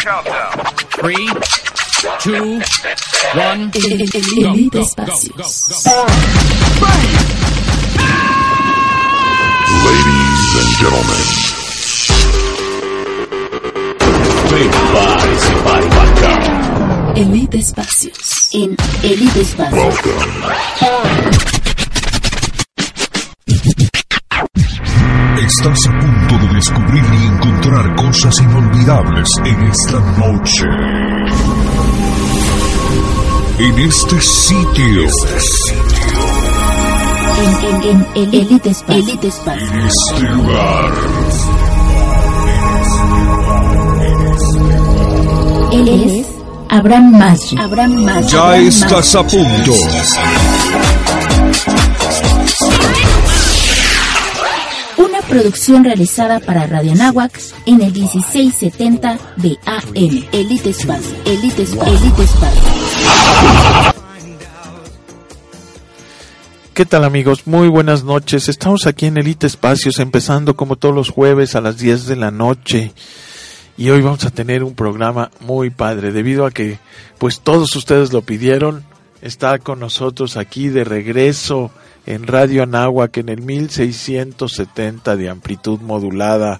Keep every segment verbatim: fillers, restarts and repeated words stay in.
Three, two, one. Elite Espacios. Ladies and gentlemen, prepare-se para embarcar. Elite Espacios. En Elite Espacios. Estás a punto de descubrir y encontrar cosas inolvidables en esta noche. En este sitio. Este sitio. En, en, en Elite Espacios. Elite Espacios. En este lugar. Él es Abraham Maggi. Abraham Maggi. Ya Abraham estás Maggi. a punto. Una producción realizada para Radio Anáhuac en el dieciséis setenta de A M. Elite Espacio. Elite Espacio. Elite Espacio. ¿Qué tal, amigos? Muy buenas noches. Estamos aquí en Elite Espacios, empezando como todos los jueves a las diez de la noche. Y hoy vamos a tener un programa muy padre, debido a que pues todos ustedes lo pidieron. Está con nosotros aquí de regreso en Radio Anáhuac en el mil seiscientos setenta de amplitud modulada.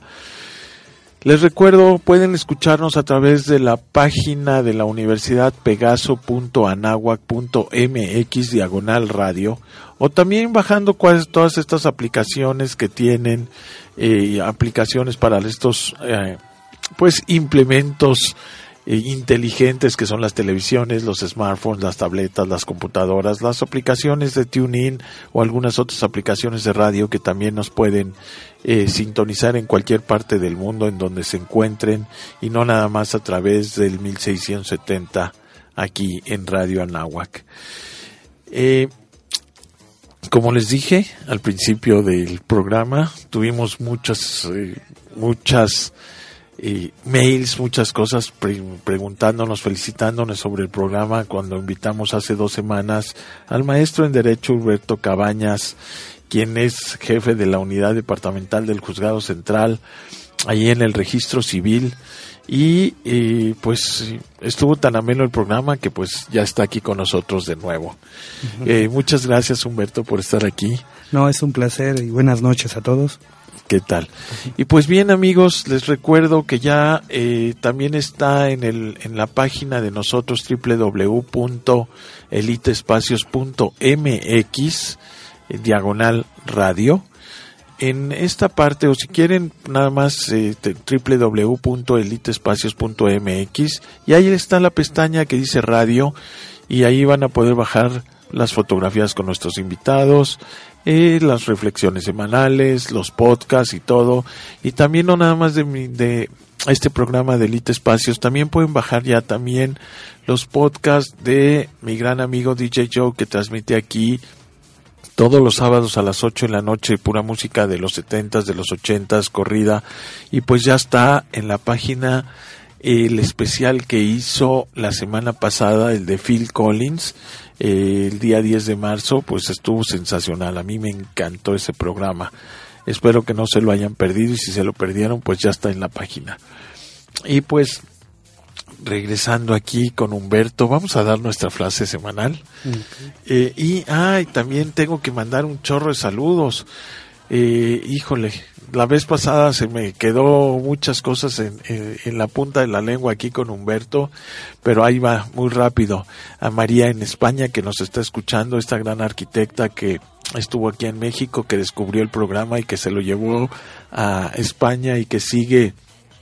Les recuerdo, pueden escucharnos a través de la página de la Universidad Pegaso punto anáhuac punto m x diagonal radio, o también bajando cuáles todas estas aplicaciones que tienen, eh, aplicaciones para estos eh, pues implementos eh, inteligentes que son las televisiones, los smartphones, las tabletas, las computadoras, las aplicaciones de TuneIn o algunas otras aplicaciones de radio que también nos pueden eh, sintonizar en cualquier parte del mundo en donde se encuentren, y no nada más a través del mil seiscientos setenta aquí en Radio Anáhuac. Eh, como les dije al principio del programa, tuvimos muchas eh, muchas Eh, mails, muchas cosas pre- preguntándonos, felicitándonos sobre el programa cuando invitamos hace dos semanas al maestro en Derecho Humberto Cabañas, quien es jefe de la Unidad Departamental del Juzgado Central, ahí en el Registro Civil, y eh, pues estuvo tan ameno el programa que pues ya está aquí con nosotros de nuevo. Uh-huh. Eh, muchas gracias, Humberto, por estar aquí. No, es un placer y buenas noches a todos. ¿Qué tal? Y pues bien, amigos, les recuerdo que ya eh, también está en el en la página de nosotros doble u doble u doble u punto elite espacios punto m x eh, diagonal radio. En esta parte, o si quieren nada más eh, doble u doble u doble u punto elite espacios punto m x, y ahí está la pestaña que dice radio, y ahí van a poder bajar las fotografías con nuestros invitados, Eh, las reflexiones semanales, los podcasts y todo, y también no nada más de, mi, de este programa de Elite Espacios, también pueden bajar ya también los podcasts de mi gran amigo D J Joe, que transmite aquí todos los sábados a las ocho de la noche, pura música de los setentas, de los ochentas, corrida, y pues ya está en la página el especial que hizo la semana pasada, el de Phil Collins, eh, el día diez de marzo, pues estuvo sensacional. A mí me encantó ese programa. Espero que no se lo hayan perdido, y si se lo perdieron, pues ya está en la página. Y pues, regresando aquí con Humberto, vamos a dar nuestra frase semanal. Okay. Eh, y, ah, y también tengo que mandar un chorro de saludos. Eh, híjole, la vez pasada se me quedó muchas cosas en, en, en la punta de la lengua aquí con Humberto, pero ahí va, muy rápido. A María en España, que nos está escuchando, esta gran arquitecta que estuvo aquí en México, que descubrió el programa y que se lo llevó a España y que sigue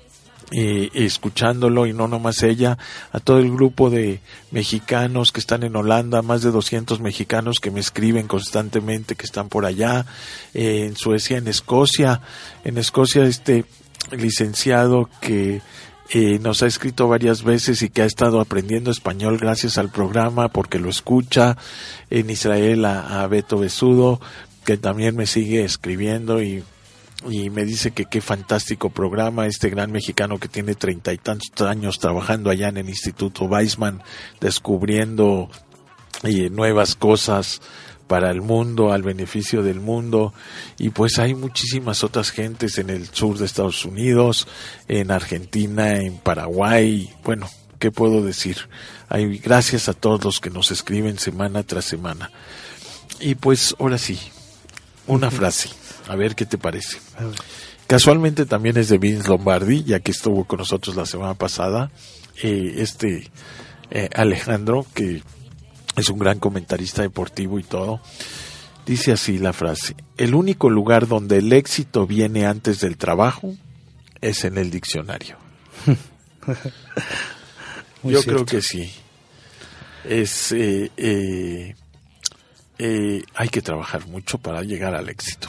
Eh, escuchándolo, y no nomás ella, a todo el grupo de mexicanos que están en Holanda, más de doscientos mexicanos que me escriben constantemente, que están por allá, eh, en Suecia, en Escocia, en Escocia este licenciado que eh, nos ha escrito varias veces y que ha estado aprendiendo español gracias al programa porque lo escucha, en Israel a, a Beto Besudo, que también me sigue escribiendo y y me dice que qué fantástico programa, este gran mexicano que tiene treinta y tantos años trabajando allá en el Instituto Weizmann, descubriendo eh, nuevas cosas para el mundo, al beneficio del mundo, y pues hay muchísimas otras gentes en el sur de Estados Unidos, en Argentina, en Paraguay, bueno, ¿qué puedo decir? Hay, gracias a todos los que nos escriben semana tras semana. Y pues ahora sí, una uh-huh. frase, a ver qué te parece. Casualmente también es de Vince Lombardi, ya que estuvo con nosotros la semana pasada, eh, este eh, Alejandro, que es un gran comentarista deportivo y todo. Dice así la frase: el único lugar donde el éxito viene antes del trabajo es en el diccionario. Yo cierto. creo que sí. Es eh, eh, eh, hay que trabajar mucho para llegar al éxito.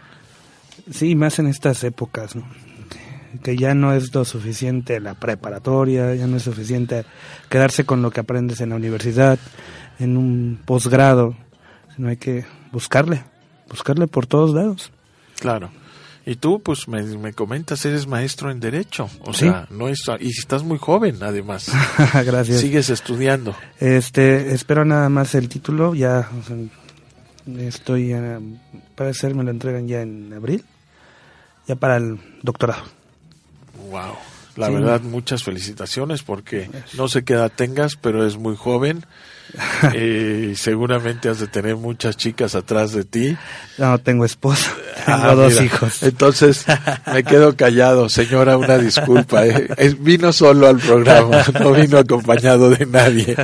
Sí, más en estas épocas, ¿no? Que ya no es lo suficiente la preparatoria, ya no es suficiente quedarse con lo que aprendes en la universidad, en un posgrado, sino hay que buscarle, buscarle por todos lados. Claro. Y tú, pues, me, me comentas, eres maestro en Derecho, o ¿Sí? sea, no es, y estás muy joven, además. Gracias. Sigues estudiando. Este, espero nada más el título, ya, o sea, estoy, uh, para ser, me lo entregan ya en abril, ya para el doctorado. Wow, la sí. verdad, muchas felicitaciones, porque no sé qué edad tengas, pero es muy joven. eh, seguramente has de tener muchas chicas atrás de ti. No, tengo esposa, tengo ah, dos mira. hijos. Entonces me quedo callado, señora, una disculpa. Eh. Es, vino solo al programa, no vino acompañado de nadie.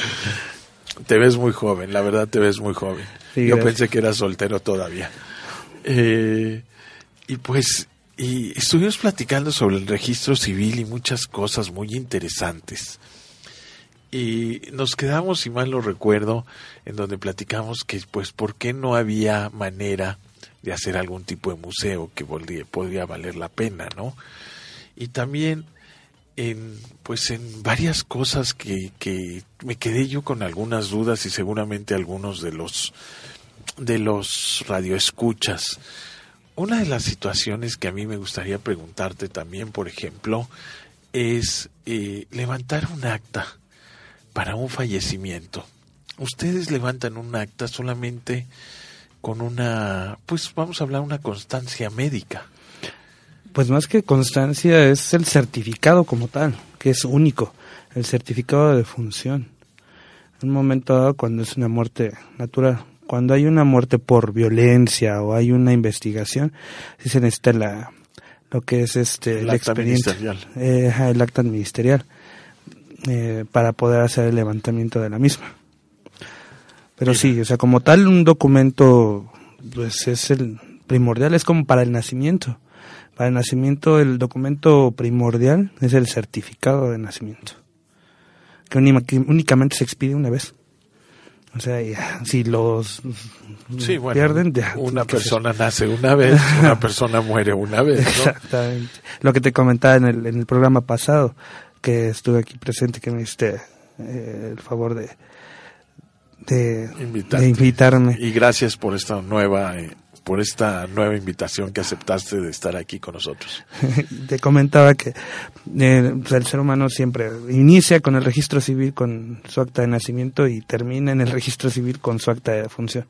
Te ves muy joven, la verdad te ves muy joven. Sí, Yo pensé que eras soltero todavía. Eh, y pues, y estuvimos platicando sobre el registro civil y muchas cosas muy interesantes. Y nos quedamos, si mal no recuerdo, en donde platicamos que, pues, ¿por qué no había manera de hacer algún tipo de museo que podría, podría valer la pena, ¿no? Y también, en, pues, en varias cosas que, que me quedé yo con algunas dudas y seguramente algunos de los, de los radioescuchas. Una de las situaciones que a mí me gustaría preguntarte también, por ejemplo, es eh, levantar un acta para un fallecimiento. Ustedes levantan un acta solamente con una, pues vamos a hablar, una constancia médica. Pues más que constancia es el certificado como tal, que es único, el certificado de defunción. En un momento dado, cuando es una muerte natural, cuando hay una muerte por violencia o hay una investigación, sí se necesita la, lo que es este el el acta expediente, ministerial. Eh, el acta ministerial. Eh, para poder hacer el levantamiento de la misma. Pero Mira. sí, o sea, como tal un documento pues es el primordial, es como para el nacimiento. Para el nacimiento el documento primordial es el certificado de nacimiento, que, única, que únicamente se expide una vez. O sea, ya, si los sí, bueno, pierden, ya, una persona nace una vez, una persona muere una vez, ¿no? Exactamente. Lo que te comentaba en el, en el programa pasado, que estuve aquí presente, que me diste eh, el favor de de, de invitarme. Y gracias por esta nueva eh, por esta nueva invitación que aceptaste de estar aquí con nosotros. Te comentaba que eh, pues el ser humano siempre inicia con el registro civil con su acta de nacimiento y termina en el registro civil con su acta de defunción.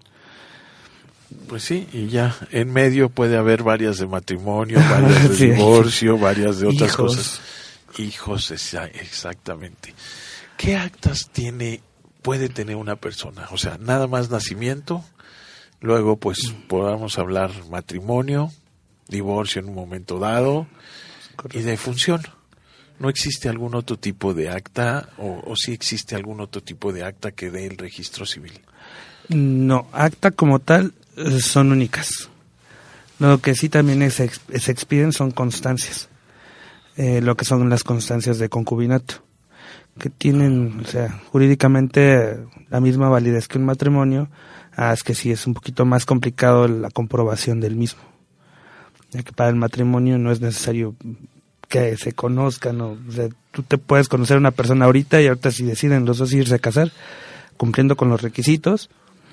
Pues sí, y ya en medio puede haber varias de matrimonio, varias de sí, divorcio, varias de otras hijos. cosas. Hijos, exactamente. ¿Qué actas tiene, puede tener una persona? O sea, nada más nacimiento, luego pues podamos hablar matrimonio, divorcio en un momento dado. Correcto. Y defunción. ¿No existe algún otro tipo de acta o, o sí existe algún otro tipo de acta que dé el registro civil? No, acta como tal son únicas. Lo que sí también es, se expiden son constancias. Eh, lo que son las constancias de concubinato, que tienen, o sea, jurídicamente la misma validez que un matrimonio, ah, es que sí es un poquito más complicado la comprobación del mismo, ya que para el matrimonio no es necesario que se conozcan, ¿no? O sea, tú te puedes conocer a una persona ahorita y ahorita si deciden los dos irse a casar, cumpliendo con los requisitos,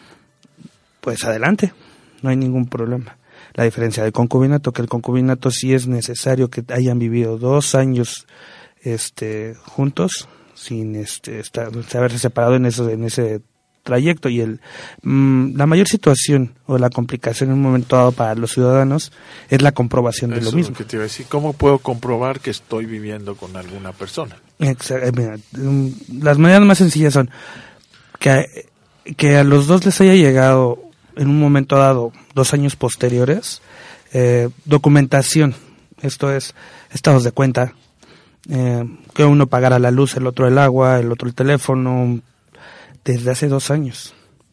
pues adelante, no hay ningún problema. La diferencia del concubinato, que el concubinato sí es necesario que hayan vivido dos años este juntos, sin este estar, haberse separado en eso, en ese trayecto y el mmm, la mayor situación o la complicación en un momento dado para los ciudadanos es la comprobación de Eso lo mismo. Es lo que te iba a decir. ¿Cómo puedo comprobar que estoy viviendo con alguna persona? Exacto. Mira, las maneras más sencillas son que, que a los dos les haya llegado en un momento dado, dos años posteriores, eh, documentación, esto es, estados de cuenta, eh, que uno pagara la luz, el otro el agua, el otro el teléfono, desde hace dos años.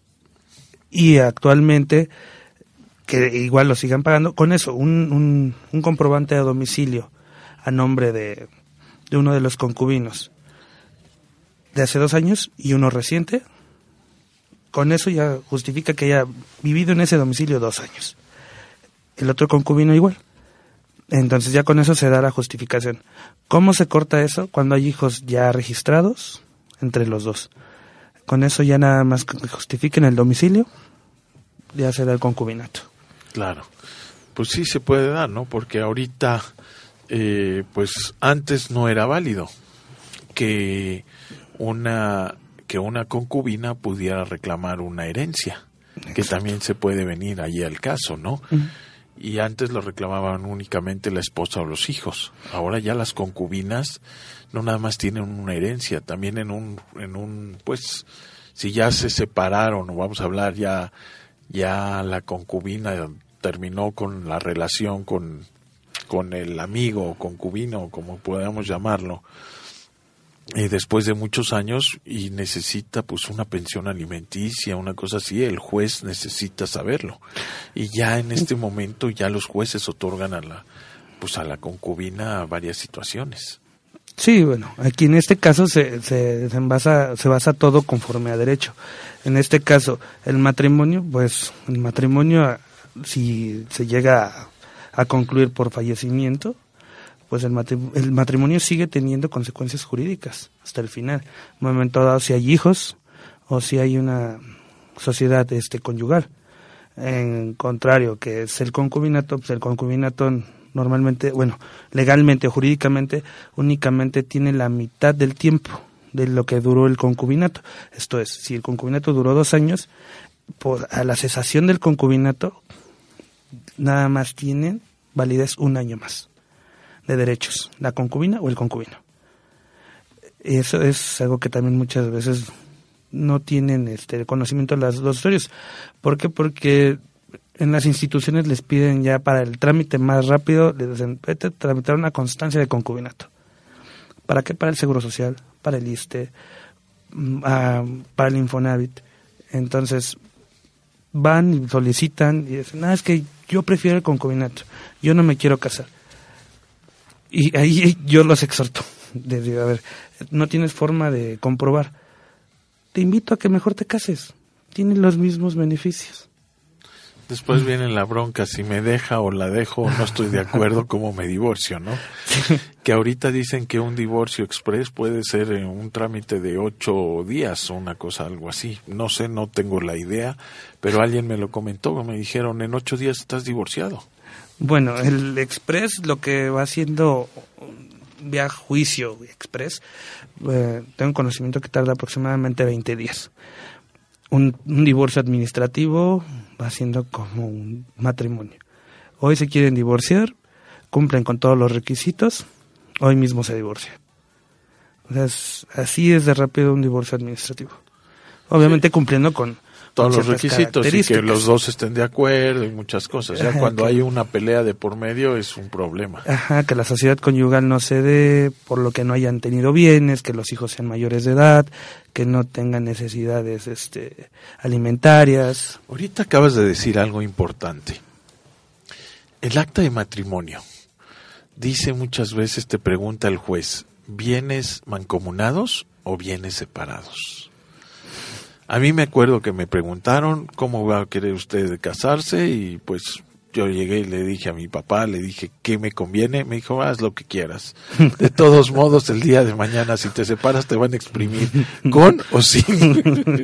Y actualmente, que igual lo sigan pagando, con eso, un, un, un comprobante de domicilio a nombre de, de uno de los concubinos de hace dos años y uno reciente, con eso ya justifica que haya vivido en ese domicilio dos años. El otro concubino igual. Entonces ya con eso se da la justificación. ¿Cómo se corta eso? Cuando hay hijos ya registrados entre los dos. Con eso ya nada más que justifiquen el domicilio, ya se da el concubinato. Claro. Pues sí se puede dar, ¿no? Porque ahorita, eh, pues antes no era válido que una... que una concubina pudiera reclamar una herencia, que Exacto. también se puede venir allí al caso, ¿no? Uh-huh. Y antes lo reclamaban únicamente la esposa o los hijos. Ahora ya las concubinas no nada más tienen una herencia, también en un, en un, pues, si ya se separaron, o vamos a hablar ya, ya la concubina terminó con la relación con, con el amigo o concubino, como podamos llamarlo, Eh, después de muchos años y necesita pues una pensión alimenticia, una cosa así, el juez necesita saberlo. Y ya en este momento ya los jueces otorgan a la pues a la concubina varias situaciones. Sí, bueno, aquí en este caso se se, se basa se basa todo conforme a derecho. En este caso, el matrimonio, pues el matrimonio si se llega a, a concluir por fallecimiento, pues el matrimonio, el matrimonio sigue teniendo consecuencias jurídicas hasta el final. En un momento dado, si hay hijos o si hay una sociedad este conyugal. En contrario, que es el concubinato, pues el concubinato normalmente, bueno, legalmente o jurídicamente, únicamente tiene la mitad del tiempo de lo que duró el concubinato. Esto es, si el concubinato duró dos años, por a la cesación del concubinato, nada más tienen validez un año más de derechos, la concubina o el concubino. Eso es algo que también muchas veces no tienen este conocimiento de las dos historias. ¿Por qué? Porque en las instituciones les piden ya para el trámite más rápido, les dicen, vete a tramitar una constancia de concubinato. ¿Para qué? Para el Seguro Social, para el ISSSTE, uh, para el Infonavit. Entonces, van y solicitan y dicen, no, es que yo prefiero el concubinato, yo no me quiero casar. Y ahí yo los exhorto, les digo, a ver, no tienes forma de comprobar, te invito a que mejor te cases, tienes los mismos beneficios. Después viene la bronca, si me deja o la dejo, no estoy de acuerdo, cómo me divorcio, ¿no? Que ahorita dicen que un divorcio express puede ser un trámite de ocho días o una cosa, algo así. No sé, no tengo la idea, pero alguien me lo comentó, me dijeron, en ocho días estás divorciado. Bueno, el express lo que va haciendo vía juicio express, eh, tengo conocimiento que tarda aproximadamente veinte días. Un, un divorcio administrativo va siendo como un matrimonio. Hoy se quieren divorciar, cumplen con todos los requisitos, hoy mismo se divorcian. O sea, es, así es de rápido un divorcio administrativo. Obviamente sí, cumpliendo con todos los requisitos y que los dos estén de acuerdo y muchas cosas. Ya Ajá, cuando que, hay una pelea de por medio es un problema. Ajá, que la sociedad conyugal no se dé, por lo que no hayan tenido bienes, que los hijos sean mayores de edad, que no tengan necesidades este, alimentarias. Ahorita acabas de decir algo importante. El acta de matrimonio dice muchas veces, te pregunta el juez, ¿bienes mancomunados o bienes separados? A mí me acuerdo que me preguntaron cómo va a querer usted casarse y pues yo llegué y le dije a mi papá, le dije ¿qué me conviene? Me dijo, haz lo que quieras. De todos modos, el día de mañana si te separas te van a exprimir con o sin.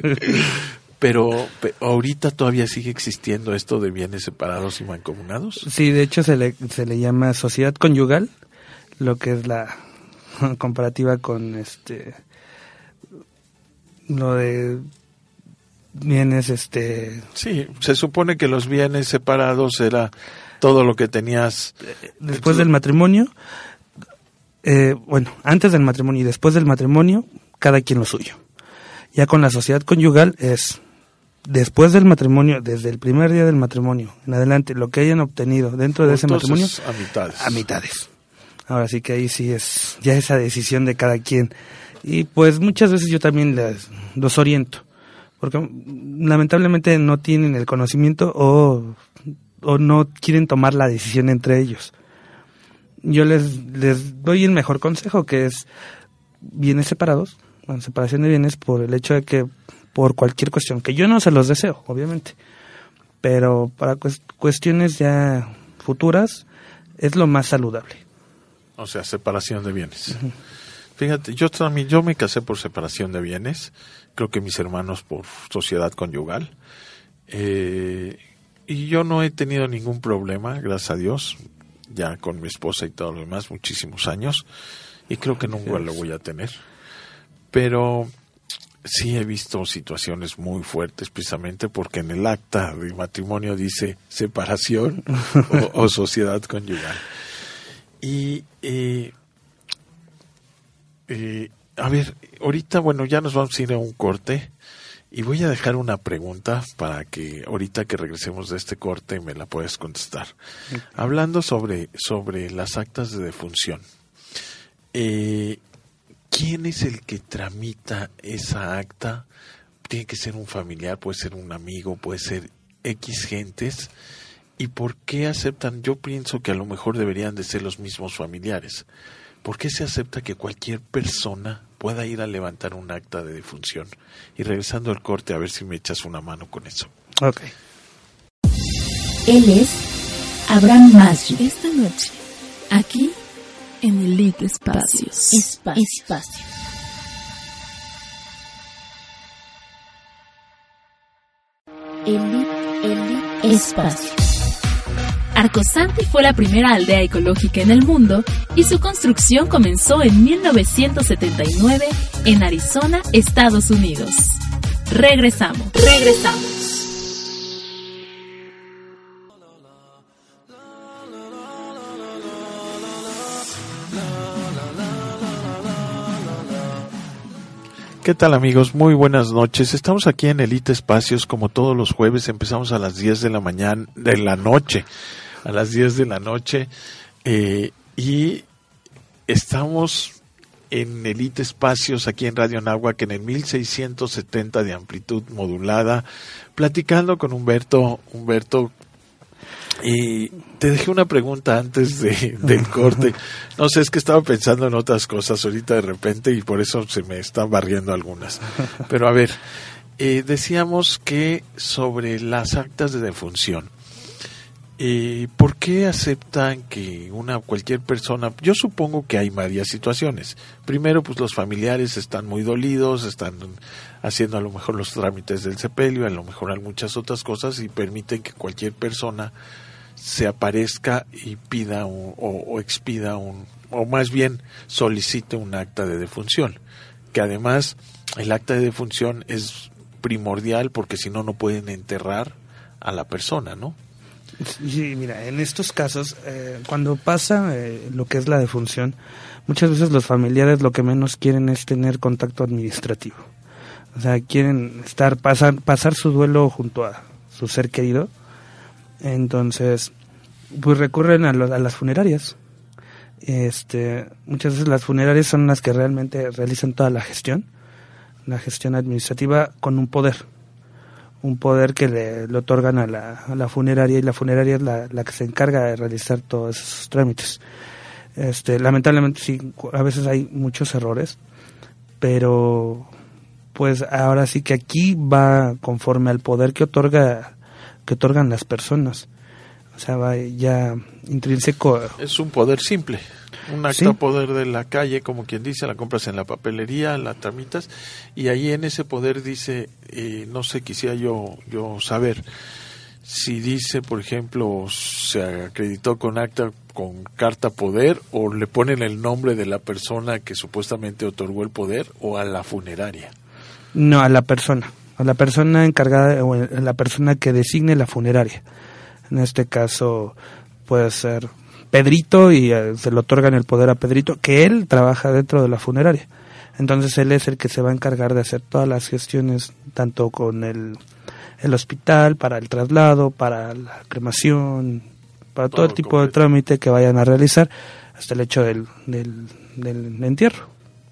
Pero, pero ahorita todavía sigue existiendo esto de bienes separados y mancomunados. Sí, de hecho se le, se le llama sociedad conyugal, lo que es la comparativa con este lo de bienes, este... Sí, se supone que los bienes separados era todo lo que tenías... Después del matrimonio, eh, bueno, antes del matrimonio y después del matrimonio, cada quien lo suyo. Ya con la sociedad conyugal es... Después del matrimonio, desde el primer día del matrimonio en adelante, lo que hayan obtenido dentro de ese matrimonio, a mitades. A mitades. Ahora sí que ahí sí es ya esa decisión de cada quien. Y pues muchas veces yo también les, los oriento, porque lamentablemente no tienen el conocimiento o, o no quieren tomar la decisión entre ellos. Yo les, les doy el mejor consejo, que es bienes separados, bueno, separación de bienes por el hecho de que por cualquier cuestión, que yo no se los deseo, obviamente, pero para cuestiones ya futuras es lo más saludable. O sea, separación de bienes. Uh-huh. Fíjate, yo también, yo me casé por separación de bienes, creo que mis hermanos por sociedad conyugal, eh, y yo no he tenido ningún problema, gracias a Dios, ya con mi esposa y todo lo demás, muchísimos años, y creo que nunca lo voy a tener, pero... Sí he visto situaciones muy fuertes precisamente porque en el acta de matrimonio dice separación o, o sociedad conyugal. Y, eh, eh, a ver, ahorita, bueno, ya nos vamos a ir a un corte y voy a dejar una pregunta para que ahorita que regresemos de este corte me la puedas contestar. Okay. Hablando sobre, sobre las actas de defunción. Eh, ¿Quién es el que tramita esa acta? Tiene que ser un familiar, puede ser un amigo, puede ser X gentes. ¿Y por qué aceptan? Yo pienso que a lo mejor deberían de ser los mismos familiares. ¿Por qué se acepta que cualquier persona pueda ir a levantar un acta de defunción? Y regresando al corte, a ver si me echas una mano con eso. Ok. Él es Abraham Masri. Esta noche, aquí en Elite Espacios. Espacio. Espacio. Elite, Elite Espacio. Arcosanti fue la primera aldea ecológica en el mundo y su construcción comenzó en mil novecientos setenta y nueve en Arizona, Estados Unidos. Regresamos. Regresamos. ¿Qué tal, amigos? Muy buenas noches. Estamos aquí en Elite Espacios como todos los jueves. Empezamos a las diez de la mañana, de la noche, a las diez de la noche. Eh, y estamos en Elite Espacios aquí en Radio Anáhuac en el mil seiscientos setenta de amplitud modulada, platicando con Humberto. Humberto, y te dejé una pregunta antes de, del corte. No sé, es que estaba pensando en otras cosas ahorita de repente y por eso se me están barriendo algunas. Pero a ver, eh, decíamos que sobre las actas de defunción, eh, ¿por qué aceptan que una cualquier persona? Yo supongo que hay varias situaciones. Primero, pues los familiares están muy dolidos, están haciendo a lo mejor los trámites del sepelio, a lo mejor hay muchas otras cosas y permiten que cualquier persona se aparezca y pida un, o, o expida un, o más bien solicite un acta de defunción, que además el acta de defunción es primordial porque si no, no pueden enterrar a la persona, ¿no? Sí, mira, en estos casos, eh, cuando pasa eh, lo que es la defunción, muchas veces los familiares lo que menos quieren es tener contacto administrativo. O sea, quieren estar pasar, pasar su duelo junto a su ser querido. Entonces, pues recurren a, lo, a las funerarias. Este, muchas veces las funerarias son las que realmente realizan toda la gestión, la gestión administrativa con un poder, un poder que le, le otorgan a la, a la funeraria y la funeraria es la, la que se encarga de realizar todos esos trámites. Este, lamentablemente sí, a veces hay muchos errores, pero pues ahora sí que aquí va conforme al poder que otorga que otorgan las personas. O sea, va ya intrínseco. Es un poder simple, un acta ¿Sí? poder de la calle, como quien dice, la compras en la papelería, la tramitas, y ahí en ese poder dice, eh, no sé, quisiera yo, yo saber, si dice, por ejemplo, se acreditó con acta, con carta poder, o le ponen el nombre de la persona que supuestamente otorgó el poder, o a la funeraria. No, a la persona. a la persona encargada o la persona que designe la funeraria. En este caso puede ser Pedrito y eh, se le otorgan el poder a Pedrito, que él trabaja dentro de la funeraria. Entonces él es el que se va a encargar de hacer todas las gestiones, tanto con el, el hospital, para el traslado, para la cremación, para todo, todo el tipo completo de trámite que vayan a realizar, hasta el hecho del, del, del entierro.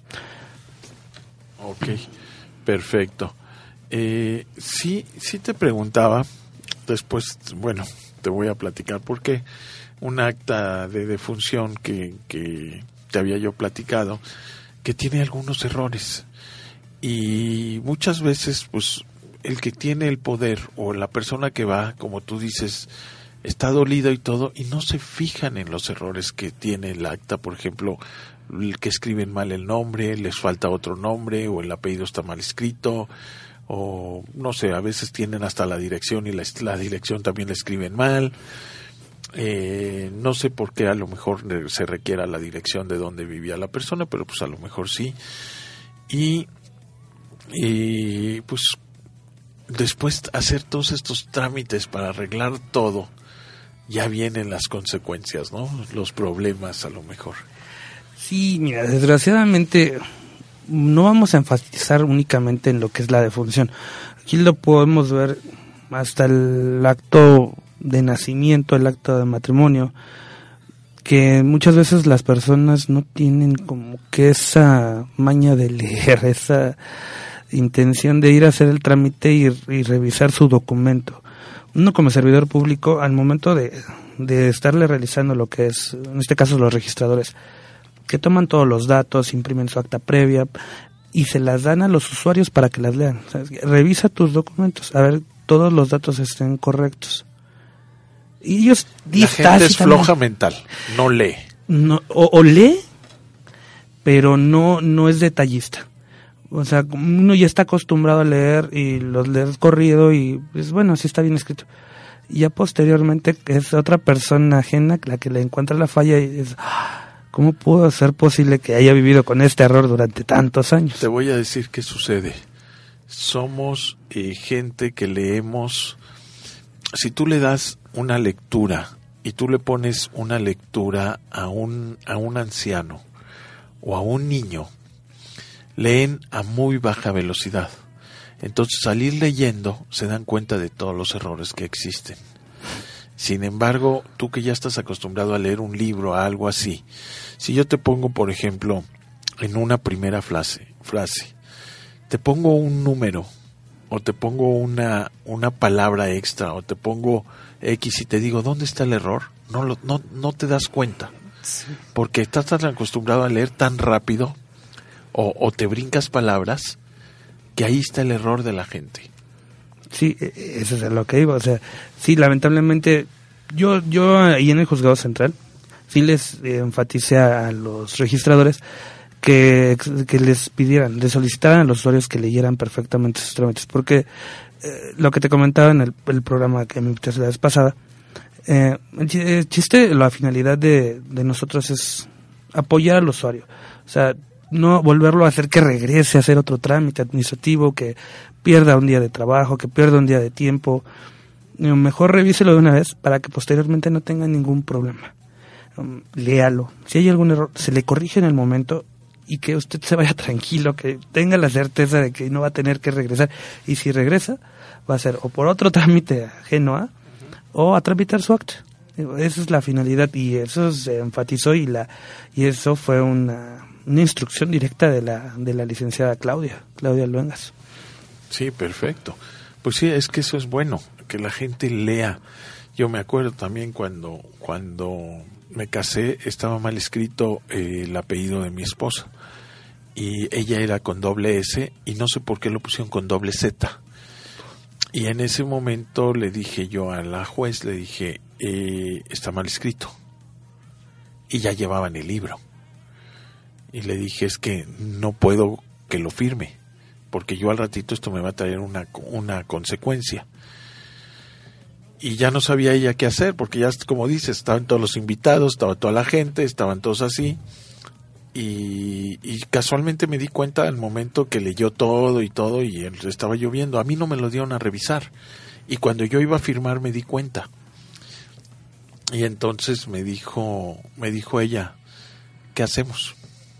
Ok, perfecto. Eh, sí, sí te preguntaba, después, bueno, te voy a platicar por qué, un acta de defunción que, que te había yo platicado, que tiene algunos errores. Y muchas veces, pues, el que tiene el poder o la persona que va, como tú dices, está dolido y todo, y no se fijan en los errores que tiene el acta. Por ejemplo, el que escriben mal el nombre, les falta otro nombre, o el apellido está mal escrito, o no sé, a veces tienen hasta la dirección y la, la dirección también la escriben mal. Eh, no sé por qué a lo mejor se requiera la dirección de donde vivía la persona, pero pues a lo mejor sí. Y, y pues después hacer todos estos trámites para arreglar todo, ya vienen las consecuencias, ¿no? Los problemas a lo mejor. Sí, mira, desgraciadamente no vamos a enfatizar únicamente en lo que es la defunción. Aquí lo podemos ver hasta el acto de nacimiento, el acto de matrimonio, que muchas veces las personas no tienen como que esa maña de leer, esa intención de ir a hacer el trámite y, y revisar su documento. Uno como servidor público, al momento de, de estarle realizando lo que es, en este caso los registradores, que toman todos los datos, imprimen su acta previa y se las dan a los usuarios para que las lean. ¿Sabes? Revisa tus documentos, a ver, todos los datos estén correctos. Y ellos... La gente es floja mental, no lee. No, o, o lee, pero no, no es detallista. O sea, uno ya está acostumbrado a leer y los lees corrido y pues bueno, sí está bien escrito. Y ya posteriormente es otra persona ajena la que le encuentra la falla y es, ¿cómo pudo ser posible que haya vivido con este error durante tantos años? Te voy a decir qué sucede. Somos eh, gente que leemos. Si tú le das una lectura y tú le pones una lectura a un, a un anciano o a un niño, leen a muy baja velocidad. Entonces, al ir leyendo, se dan cuenta de todos los errores que existen. Sin embargo, tú que ya estás acostumbrado a leer un libro, a algo así, si yo te pongo, por ejemplo, en una primera frase, frase, te pongo un número, o te pongo una, una palabra extra, o te pongo X y te digo, ¿dónde está el error? No, lo, no, no te das cuenta. Sí. Porque estás tan acostumbrado a leer tan rápido, O, o te brincas palabras, que ahí está el error de la gente. Sí, eso es lo que digo. O sea, sí, lamentablemente, yo yo ahí en el Juzgado Central, sí les eh, enfaticé a los registradores que, que les pidieran, les solicitaran a los usuarios que leyeran perfectamente sus trámites, porque eh, lo que te comentaba en el, el programa que me invitaste la vez pasada, eh, el chiste, la finalidad de, de nosotros es apoyar al usuario. O sea, no volverlo a hacer que regrese a hacer otro trámite administrativo, que pierda un día de trabajo, que pierda un día de tiempo. Mejor revíselo de una vez para que posteriormente no tenga ningún problema. Um, léalo. Si hay algún error, se le corrige en el momento y que usted se vaya tranquilo, que tenga la certeza de que no va a tener que regresar. Y si regresa, va a ser o por otro trámite ajeno a, o a tramitar su acta. Esa es la finalidad y eso se enfatizó y la y eso fue una... una instrucción directa de la de la licenciada Claudia, Claudia Luengas. Sí, perfecto. Pues sí, es que eso es bueno, que la gente lea. Yo me acuerdo también cuando cuando me casé, estaba mal escrito eh, el apellido de mi esposa. Y ella era con doble S y no sé por qué lo pusieron con doble Z. Y en ese momento le dije yo a la juez, le dije, eh, está mal escrito. Y ya llevaban el libro. Y le dije, es que no puedo que lo firme, porque yo al ratito esto me va a traer una, una consecuencia. Y ya no sabía ella qué hacer, porque ya, como dices, estaban todos los invitados, estaba toda la gente, estaban todos así. y, y casualmente me di cuenta al momento que leyó todo y todo y estaba lloviendo. A mí no me lo dieron a revisar y cuando yo iba a firmar me di cuenta. Y entonces me dijo, me dijo ella, ¿qué hacemos?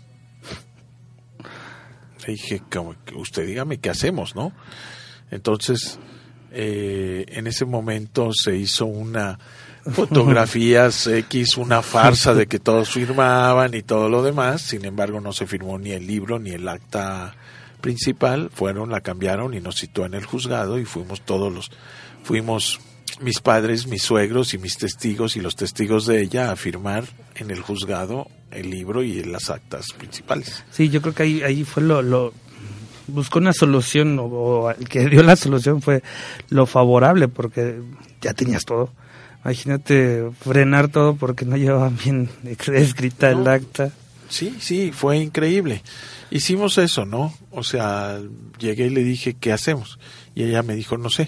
Le dije, usted dígame qué hacemos, ¿no? Entonces, eh, en ese momento se hizo una fotografías X, una farsa de que todos firmaban y todo lo demás. Sin embargo, no se firmó ni el libro ni el acta principal. Fueron, la cambiaron y nos citó en el juzgado y fuimos todos los, fuimos mis padres, mis suegros y mis testigos y los testigos de ella a firmar en el juzgado el libro y las actas principales. Sí, yo creo que ahí, ahí fue lo, lo buscó una solución, o, o el que dio la solución fue lo favorable, porque ya tenías todo. Imagínate frenar todo porque no llevaban bien escrita el no. acta. Sí, sí, fue increíble. Hicimos eso, ¿no? O sea, llegué y le dije, ¿qué hacemos? Y ella me dijo, no sé.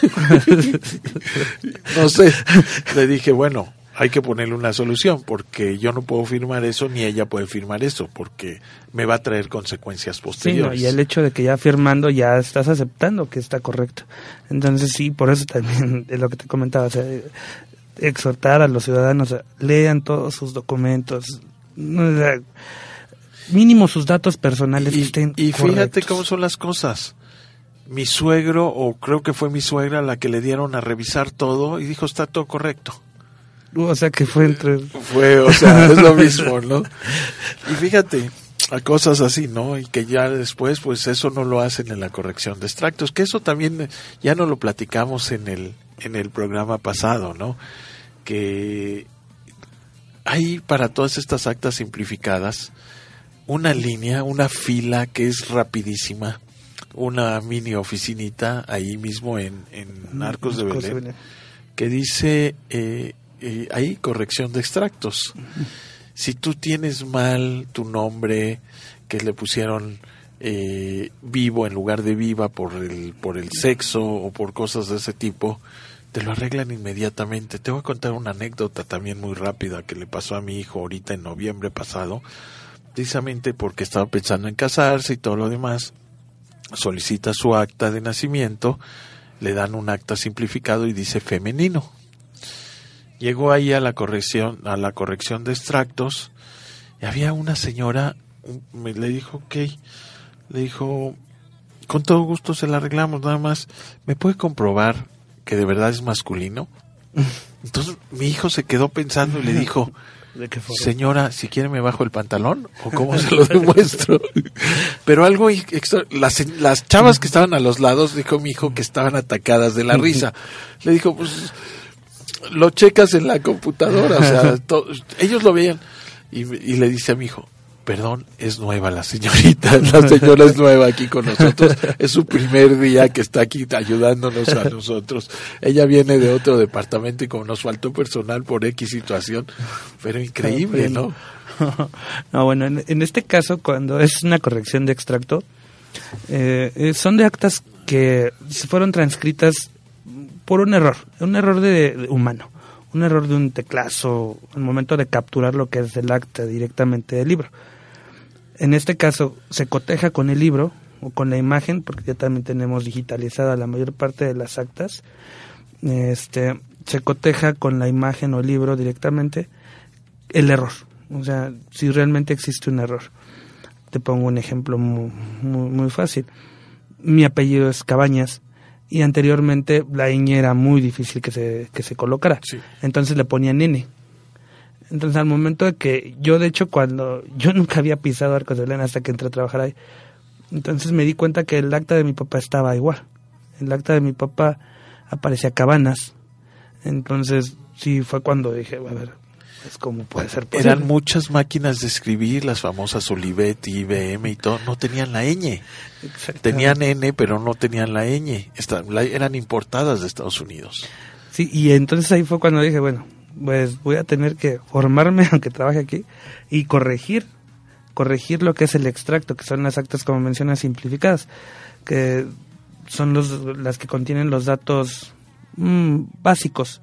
no sé. Le dije, bueno, hay que ponerle una solución, porque yo no puedo firmar eso, ni ella puede firmar eso, porque me va a traer consecuencias posteriores. Sí, no, y el hecho de que ya firmando ya estás aceptando que está correcto. Entonces sí, por eso también es lo que te comentaba, o sea, exhortar a los ciudadanos a lean todos sus documentos, o sea, mínimo sus datos personales y, que estén y fíjate correctos. Cómo son las cosas. Mi suegro, o creo que fue mi suegra la que le dieron a revisar todo y dijo, está todo correcto. O sea que fue entre... Fue, o sea, es lo mismo, ¿no? Y fíjate, a cosas así, ¿no? Y que ya después, pues eso no lo hacen en la corrección de extractos, que eso también ya no lo platicamos en el, en el programa pasado, ¿no? Que hay para todas estas actas simplificadas una línea, una fila que es rapidísima, una mini oficinita ahí mismo en, en Arcos de Belén, que dice... Eh, Eh, hay corrección de extractos. Si tú tienes mal tu nombre, que le pusieron eh, vivo en lugar de viva por el por el sexo o por cosas de ese tipo, te lo arreglan inmediatamente. Te voy a contar una anécdota también muy rápida que le pasó a mi hijo ahorita en noviembre pasado, precisamente porque estaba pensando en casarse y todo lo demás. Solicita su acta de nacimiento, le dan un acta simplificado y dice femenino. Llegó ahí a la corrección, a la corrección de extractos, y había una señora, me le dijo, ok, le dijo, con todo gusto se la arreglamos, nada más, ¿me puede comprobar que de verdad es masculino? Entonces mi hijo se quedó pensando y le dijo, ¿de qué forma? Señora, si quiere me bajo el pantalón, o cómo se lo demuestro. Pero algo extra, las, las chavas que estaban a los lados, dijo mi hijo, que estaban atacadas de la risa. Le dijo, pues... lo checas en la computadora, o sea, to, ellos lo veían y, y le dice a mi hijo, perdón, es nueva la señorita, la señora es nueva aquí con nosotros, es su primer día que está aquí ayudándonos a nosotros, ella viene de otro departamento y como nos faltó personal por X situación, pero increíble, ¿no? No, bueno, en, en este caso, cuando es una corrección de extracto, eh, son de actas que fueron transcritas por un error, un error de, de humano, un error de un teclazo, al momento de capturar lo que es el acta directamente del libro. En este caso se coteja con el libro o con la imagen, porque ya también tenemos digitalizada la mayor parte de las actas. Este, se coteja con la imagen o el libro directamente el error, o sea, si realmente existe un error. Te pongo un ejemplo muy, muy, muy fácil. Mi apellido es Cabañas, y anteriormente la ñ era muy difícil que se que se colocara, sí. Entonces le ponían N. Entonces al momento de que yo, de hecho, cuando yo nunca había pisado Arcos de Belén hasta que entré a trabajar ahí, entonces me di cuenta que el acta de mi papá estaba igual. El acta de mi papá aparecía Cabanas. Entonces sí fue cuando dije, a ver, es como puede ser posible. Eran muchas máquinas de escribir, las famosas Olivetti, I B M y todo, no tenían la ñ. Tenían N, pero no tenían la ñ. Esta, la, eran importadas de Estados Unidos. Sí, y entonces ahí fue cuando dije, bueno, pues voy a tener que formarme, aunque trabaje aquí, y corregir, corregir lo que es el extracto, que son las actas, como mencionas, simplificadas, que son los las que contienen los datos mmm, básicos,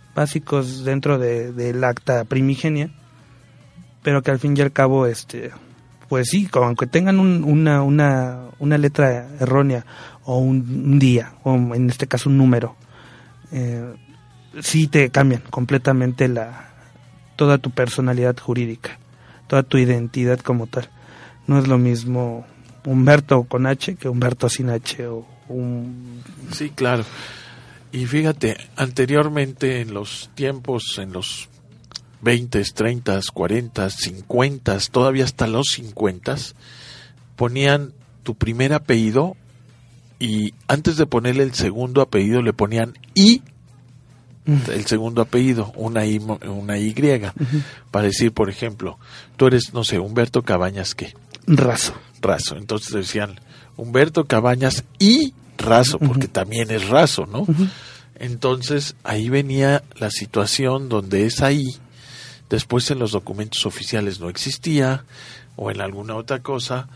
básicos dentro de del acta primigenia, pero que al fin y al cabo este pues sí, aunque tengan un, una, una, una letra errónea o un, un día, o en este caso un número, eh, sí te cambian completamente la toda tu personalidad jurídica, toda tu identidad como tal. No es lo mismo Humberto con H que Humberto sin H o un... Sí, claro. Y fíjate, anteriormente en los tiempos, en los veinte, treinta, cuarenta, cincuenta, todavía hasta los cincuenta, ponían tu primer apellido y antes de ponerle el segundo apellido le ponían I, uh-huh. el segundo apellido, una I, una Y, uh-huh. para decir, por ejemplo, tú eres, no sé, Humberto Cabañas, ¿qué? Razo. Razo. Entonces decían Humberto Cabañas y Razo, uh-huh. porque también es Razo, ¿no? Uh-huh. Entonces ahí venía la situación donde esa I después en los documentos oficiales no existía o en alguna otra cosa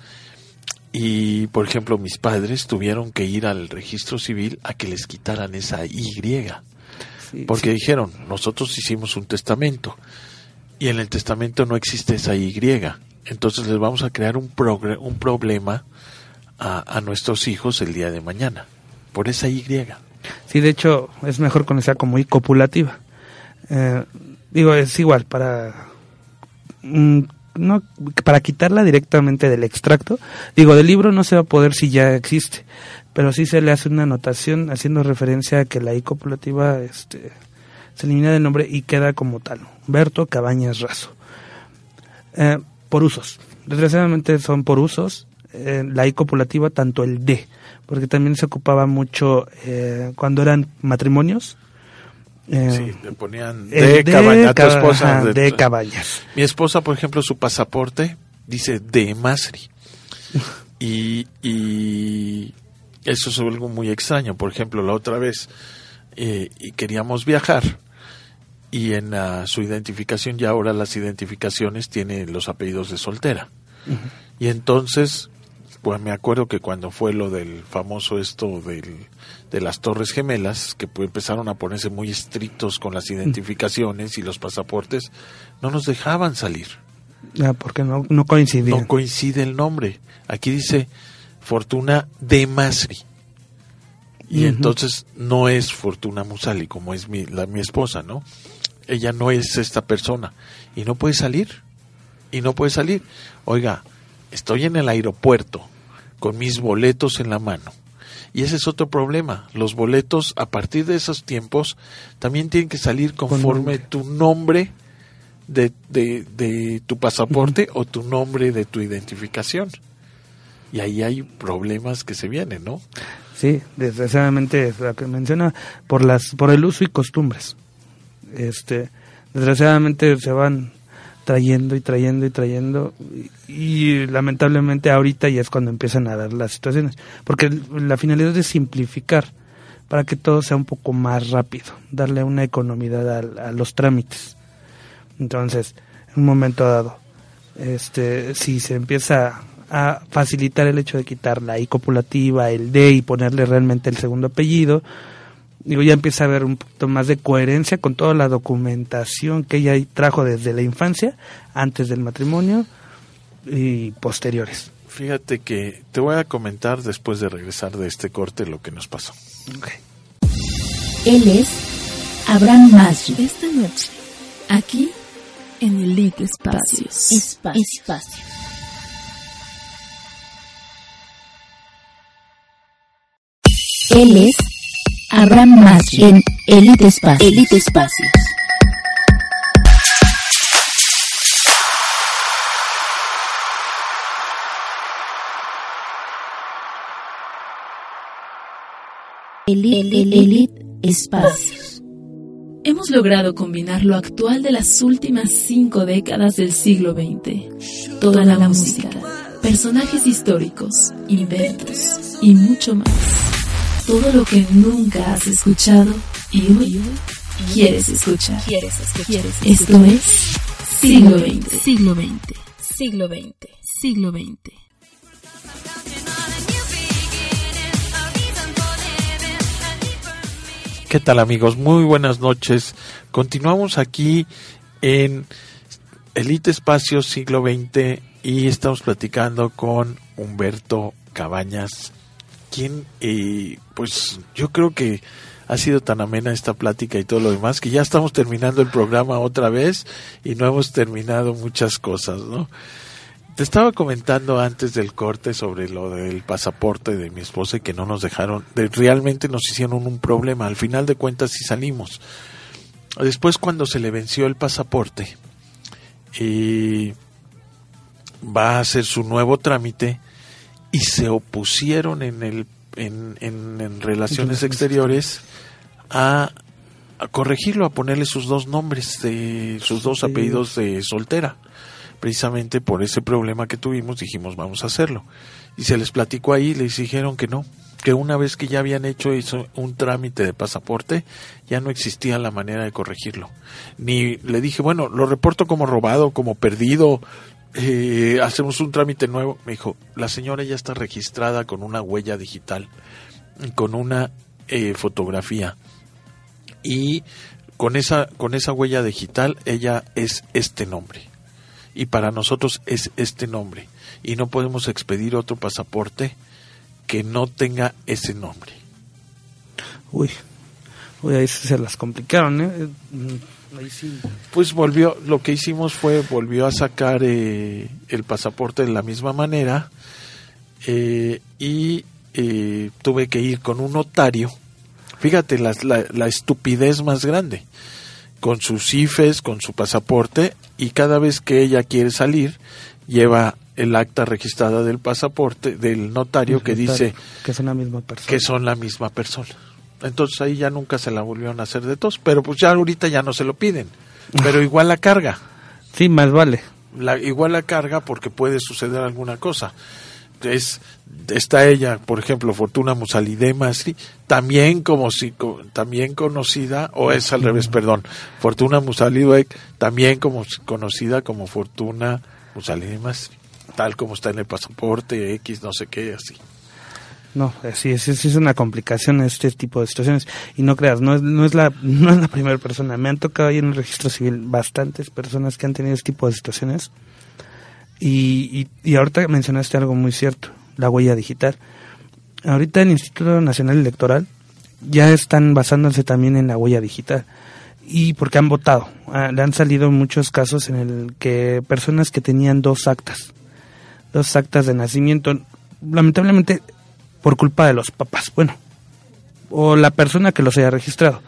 y por ejemplo mis padres tuvieron que ir al registro civil a que les quitaran esa Y, sí, porque sí. dijeron, nosotros hicimos un testamento y en el testamento no existe esa Y, entonces les vamos a crear un, progr- un problema a, a nuestros hijos el día de mañana por esa Y. Sí, de hecho es mejor conocerla como I copulativa. Eh, digo, es igual, para mm, no para quitarla directamente del extracto, digo, del libro no se va a poder si ya existe, pero sí se le hace una anotación haciendo referencia a que la I copulativa este, se elimina del nombre y queda como tal, Humberto Cabañas Razo. Eh, por usos, desgraciadamente son por usos, eh, la I copulativa, tanto el D, porque también se ocupaba mucho eh, cuando eran matrimonios. Eh, sí, le ponían de, de Cabañas, tu esposa. Ajá, de, de Cabañas. Mi esposa, por ejemplo, su pasaporte dice de Masri. y, y eso es algo muy extraño. Por ejemplo, la otra vez eh, y queríamos viajar y en uh, su identificación, ya ahora las identificaciones tienen los apellidos de soltera. Uh-huh. Y entonces, pues me acuerdo que cuando fue lo del famoso esto del de las Torres Gemelas, que pues empezaron a ponerse muy estrictos con las identificaciones y los pasaportes, no nos dejaban salir. Ya, porque no, no coincidía. No coincide el nombre. Aquí dice Fortuna de Masri. Y uh-huh. entonces no es Fortuna Musali, como es mi, la, mi esposa, ¿no? Ella no es esta persona. Y no puede salir. Y no puede salir. Oiga, estoy en el aeropuerto con mis boletos en la mano. Y ese es otro problema. Los boletos, a partir de esos tiempos, también tienen que salir conforme tu nombre de, de, de tu pasaporte uh-huh. o tu nombre de tu identificación. Y ahí hay problemas que se vienen, ¿no? Sí, desgraciadamente, lo que menciona, por las por el uso y costumbres. Este, desgraciadamente se van trayendo y trayendo y trayendo y, y lamentablemente ahorita ya es cuando empiezan a dar las situaciones, porque la finalidad es simplificar para que todo sea un poco más rápido, darle una economidad a, a los trámites. Entonces, en un momento dado, este, si se empieza a facilitar el hecho de quitar la I copulativa, el D y ponerle realmente el segundo apellido, digo, ya empieza a haber un poquito más de coherencia con toda la documentación que ella trajo desde la infancia, antes del matrimonio y posteriores. Fíjate que te voy a comentar después de regresar de este corte lo que nos pasó. Okay. Él es Abraham Masri. Esta noche, aquí en Elite Espacios. Espacios. Espacios. Él es Abraham Masri en Elite Espacios. Elite Espacios. Elite, Elite Espacios. Hemos logrado combinar lo actual de las últimas cinco décadas del siglo veinte. Toda la música, personajes históricos, inventos y mucho más. Todo lo que nunca has escuchado y hoy quieres escuchar. ¿Quieres escuchar? Esto es Siglo veinte. Siglo veinte. Siglo veinte. Siglo veinte. ¿Qué tal, amigos? Muy buenas noches. Continuamos aquí en Elite Espacios Siglo veinte y estamos platicando con Humberto Cabañas, quien, eh, pues yo creo que ha sido tan amena esta plática y todo lo demás, que ya estamos terminando el programa otra vez y no hemos terminado muchas cosas, ¿no? Te estaba comentando antes del corte sobre lo del pasaporte de mi esposa y que no nos dejaron, de, realmente nos hicieron un problema. Al final de cuentas sí salimos. Después, cuando se le venció el pasaporte, eh, va a hacer su nuevo trámite y se opusieron en el en, en, en Relaciones Exteriores a, a corregirlo, a ponerle sus dos nombres, de sus dos apellidos de soltera. Precisamente por ese problema que tuvimos, dijimos, vamos a hacerlo. Y se les platicó ahí, les dijeron que no, que una vez que ya habían hecho eso, un trámite de pasaporte, ya no existía la manera de corregirlo. Ni le dije, bueno, lo reporto como robado, como perdido, eh, hacemos un trámite nuevo. Me dijo, la señora ya está registrada con una huella digital, con una eh, fotografía. Y con esa, con esa huella digital, ella es este nombre. Y para nosotros es este nombre. Y no podemos expedir otro pasaporte que no tenga ese nombre. Uy, uy, ahí se las complicaron, ¿eh? Ahí sí. Pues volvió, lo que hicimos fue, volvió a sacar eh, el pasaporte de la misma manera eh, y eh, tuve que ir con un notario. Fíjate la, la, la estupidez más grande. Con sus I F Es, con su pasaporte, y cada vez que ella quiere salir, lleva el acta registrada del pasaporte, del notario, que dice que son la misma persona. Que son la misma persona. Entonces ahí ya nunca se la volvieron a hacer de tos, pero pues ya ahorita ya no se lo piden, pero igual la carga. Sí, más vale. La, igual la carga porque puede suceder alguna cosa. Es, está ella, por ejemplo, Fortuna Musalidema, ¿sí? también como si también conocida, o es al revés, perdón, Fortuna Musalidek, también como conocida como Fortuna Musalidema, tal como está en el pasaporte, X, no sé qué, así. No, sí, es, es, es una complicación este tipo de situaciones, y no creas, no es, no es la no es la primera persona. Me han tocado ahí en el registro civil bastantes personas que han tenido este tipo de situaciones. Y, y, y ahorita mencionaste algo muy cierto, la huella digital. Ahorita el Instituto Nacional Electoral ya están basándose también en la huella digital, y porque han votado, ah, le han salido muchos casos en el que personas que tenían dos actas, dos actas de nacimiento, lamentablemente por culpa de los papás, bueno, o la persona que los haya registrado,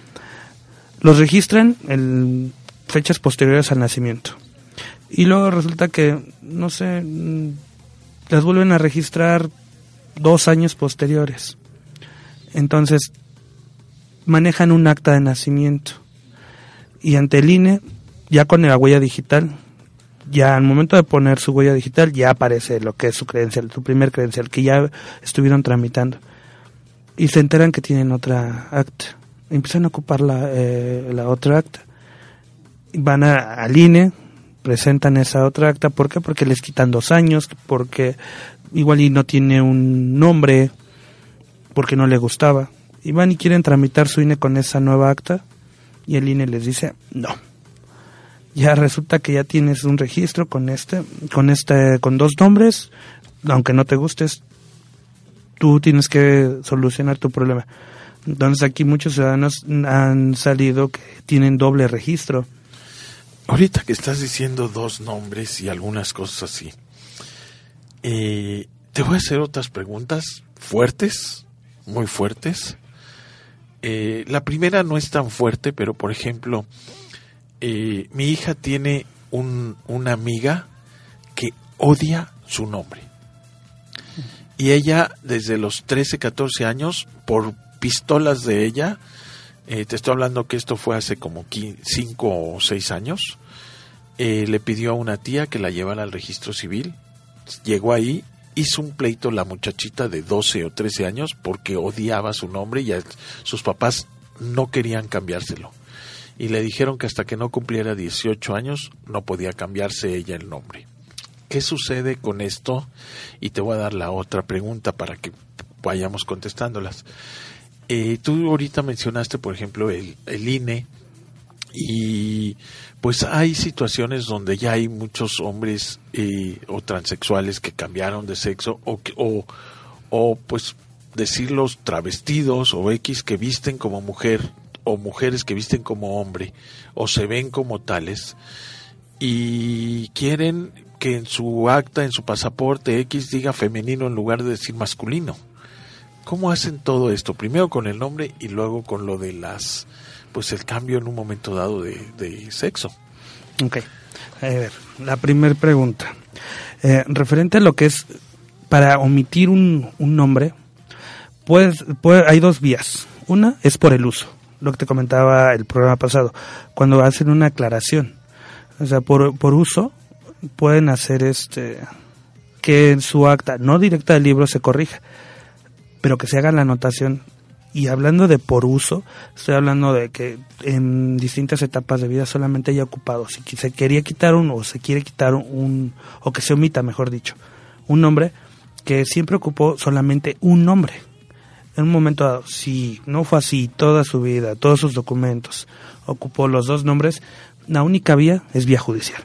los registran en fechas posteriores al nacimiento. Y luego resulta que, no sé, las vuelven a registrar dos años posteriores. Entonces, manejan un acta de nacimiento. Y ante el I N E, ya con la huella digital, ya al momento de poner su huella digital, ya aparece lo que es su credencial, su primer credencial, que ya estuvieron tramitando. Y se enteran que tienen otra acta. Empiezan a ocupar la, eh, la otra acta. Van a, al I N E, presentan esa otra acta. ¿Por qué? Porque les quitan dos años, porque igual y no tiene un nombre, porque no le gustaba. Y van y quieren tramitar su I N E con esa nueva acta, y el I N E les dice no. Ya resulta que ya tienes un registro con este, con este, con dos nombres, aunque no te gustes, tú tienes que solucionar tu problema. Entonces aquí muchos ciudadanos han salido que tienen doble registro. Ahorita que estás diciendo dos nombres y algunas cosas así, eh, te voy a hacer otras preguntas fuertes, muy fuertes. Eh, la primera no es tan fuerte, pero por ejemplo, eh, mi hija tiene un, una amiga que odia su nombre. Y ella, desde los trece, catorce años, por pistolas de ella, Eh, te estoy hablando que esto fue hace como cinco o seis años, eh, le pidió a una tía que la llevara al registro civil, llegó ahí, hizo un pleito la muchachita de doce o trece años porque odiaba su nombre y a, sus papás no querían cambiárselo, y le dijeron que hasta que no cumpliera dieciocho años no podía cambiarse ella el nombre. ¿Qué sucede con esto? Y te voy a dar la otra pregunta para que vayamos contestándolas. Eh, tú ahorita mencionaste, por ejemplo, el, el I N E Y pues hay situaciones donde ya hay muchos hombres eh, o transexuales que cambiaron de sexo o, que, o, o pues decirlos travestidos o X que visten como mujer o mujeres que visten como hombre o se ven como tales y quieren que en su acta, en su pasaporte X diga femenino en lugar de decir masculino. ¿Cómo hacen todo esto? Primero con el nombre y luego con lo de las, pues el cambio en un momento dado de, de sexo. Ok, a ver, la primera pregunta. Eh, referente a lo que es para omitir un, un nombre, pues, pues hay dos vías. Una es por el uso, lo que te comentaba el programa pasado, cuando hacen una aclaración. O sea, por, por uso pueden hacer este que en su acta, no directa del libro, se corrija, pero que se haga la anotación. Y hablando de por uso, estoy hablando de que en distintas etapas de vida solamente haya ocupado, si se quería quitar un, o se quiere quitar un, o que se omita, mejor dicho, un nombre, que siempre ocupó solamente un nombre. En un momento dado, si no fue así toda su vida, todos sus documentos, ocupó los dos nombres, la única vía es vía judicial.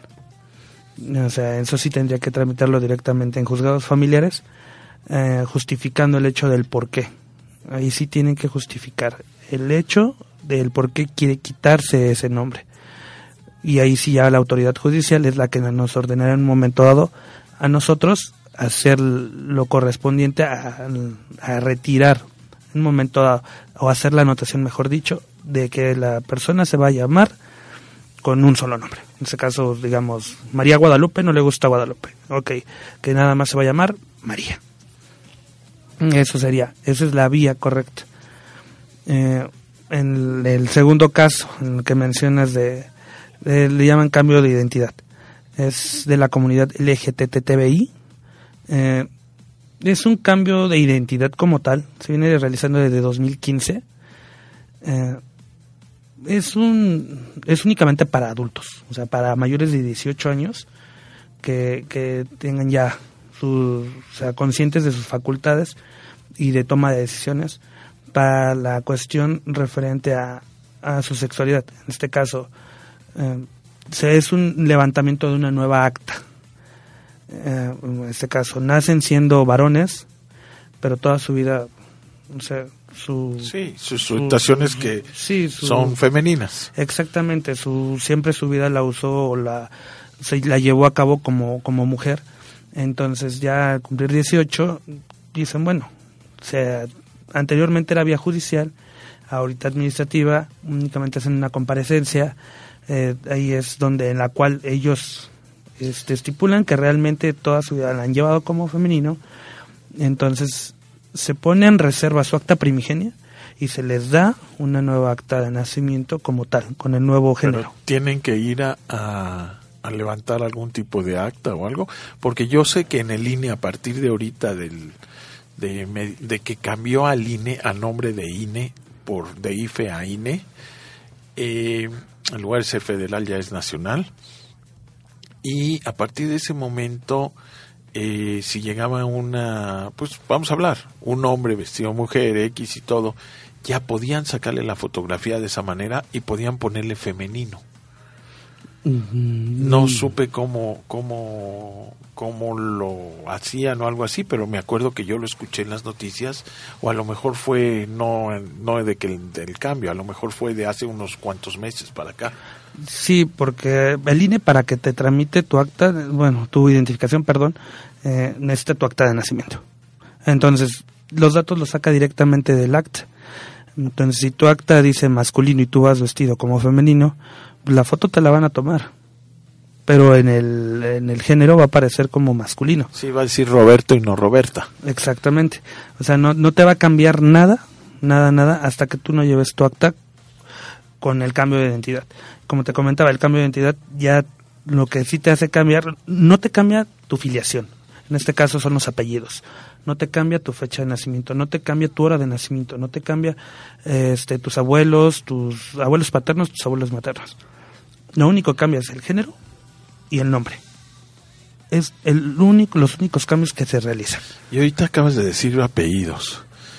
O sea, eso sí tendría que tramitarlo directamente en juzgados familiares, eh, justificando el hecho del por qué. Ahí sí tienen que justificar el hecho del por qué quiere quitarse ese nombre. Y ahí sí ya la autoridad judicial es la que nos ordenará en un momento dado a nosotros hacer lo correspondiente a, a retirar en un momento dado, o hacer la anotación, mejor dicho, de que la persona se va a llamar con un solo nombre. En este caso, digamos, María Guadalupe, no le gusta Guadalupe. Ok, que nada más se va a llamar María. Eso sería, esa es la vía correcta. Eh, en el segundo caso, en el que mencionas de, de, le llaman cambio de identidad, es de la comunidad L G B T T I. Eh, es un cambio de identidad como tal, se viene realizando desde dos mil quince. Eh, es un es únicamente para adultos, o sea, para mayores de dieciocho años que, que tengan ya sus, o sea, conscientes de sus facultades y de toma de decisiones para la cuestión referente a, a su sexualidad. En este caso, eh, se es un levantamiento de una nueva acta. Eh, en este caso, nacen siendo varones, pero toda su vida, o sea, su sí, sus orientaciones que sí, su, son femeninas. Exactamente, su siempre su vida la usó o la se la llevó a cabo como como mujer. Entonces ya al cumplir dieciocho dicen, bueno, o sea, anteriormente era vía judicial, ahorita administrativa, únicamente hacen una comparecencia, eh, ahí es donde en la cual ellos este, estipulan que realmente toda su vida la han llevado como femenino. Entonces se pone en reserva su acta primigenia y se les da una nueva acta de nacimiento como tal, con el nuevo género. Pero tienen que ir a, a, a levantar algún tipo de acta o algo, porque yo sé que en el I N E, a partir de ahorita del de, de que cambió al I N E, a nombre de I N E, por de I F E a I N E, eh, en lugar de ser federal ya es nacional, y a partir de ese momento, Eh, si llegaba una, pues vamos a hablar, un hombre vestido mujer, X y todo, ya podían sacarle la fotografía de esa manera y podían ponerle femenino. Mm-hmm. No supe cómo, cómo, cómo lo hacían o algo así, pero me acuerdo que yo lo escuché en las noticias, o a lo mejor fue, no, no de que el, del cambio, a lo mejor fue de hace unos cuantos meses para acá. Sí, porque el I N E, para que te tramite tu acta, bueno, tu identificación, perdón, eh, necesita tu acta de nacimiento. Entonces, los datos los saca directamente del acta. Entonces, si tu acta dice masculino y tú vas vestido como femenino, la foto te la van a tomar, pero en el en el género va a aparecer como masculino. Sí, va a decir Roberto y no Roberta. Exactamente. O sea, no, no te va a cambiar nada, nada, nada, hasta que tú no lleves tu acta con el cambio de identidad. Como te comentaba, el cambio de identidad ya lo que sí te hace cambiar, no te cambia tu filiación, en este caso son los apellidos, no te cambia tu fecha de nacimiento, no te cambia tu hora de nacimiento, no te cambia este tus abuelos, tus abuelos paternos, tus abuelos maternos. Lo único que cambia es el género y el nombre. Es el único, los únicos cambios que se realizan. Y ahorita acabas de decir apellidos.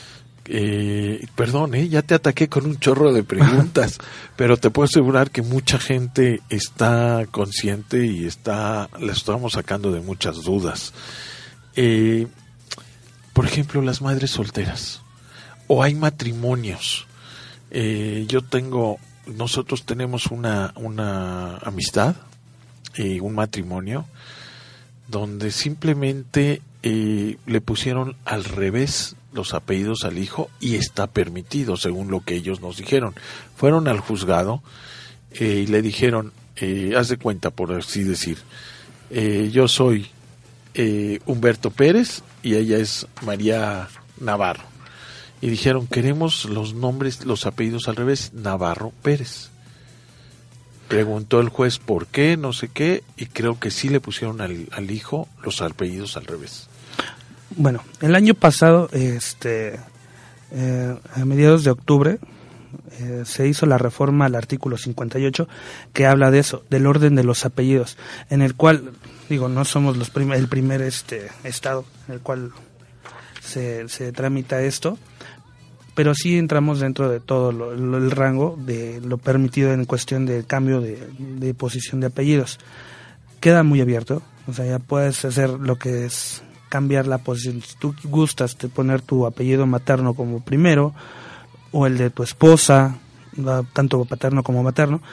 Eh, perdón, eh, ya te ataqué con un chorro de preguntas, pero te puedo asegurar que mucha gente está consciente y está, la estamos sacando de muchas dudas. Eh, por ejemplo, las madres solteras, o hay matrimonios. Eh, yo tengo, nosotros tenemos una, una amistad, eh, un matrimonio, donde simplemente eh, le pusieron al revés los apellidos al hijo y está permitido según lo que ellos nos dijeron. Fueron al juzgado eh, y le dijeron, eh, haz de cuenta, por así decir, eh, yo soy eh, Humberto Pérez y ella es María Navarro, y dijeron, queremos los nombres, los apellidos al revés, Navarro Pérez. Preguntó el juez por qué, no sé qué, y creo que sí le pusieron al, al hijo los apellidos al revés. Bueno, el año pasado, este, eh, a mediados de octubre, eh, se hizo la reforma al artículo cincuenta y ocho que habla de eso, del orden de los apellidos, en el cual, digo, no somos los prim- el primer este estado en el cual se, se tramita esto, pero sí entramos dentro de todo lo, lo, el rango de lo permitido en cuestión del cambio de, de posición de apellidos. Queda muy abierto, o sea, ya puedes hacer lo que es cambiar la posición. Si tú gustas de poner tu apellido materno como primero, o el de tu esposa, tanto paterno como materno,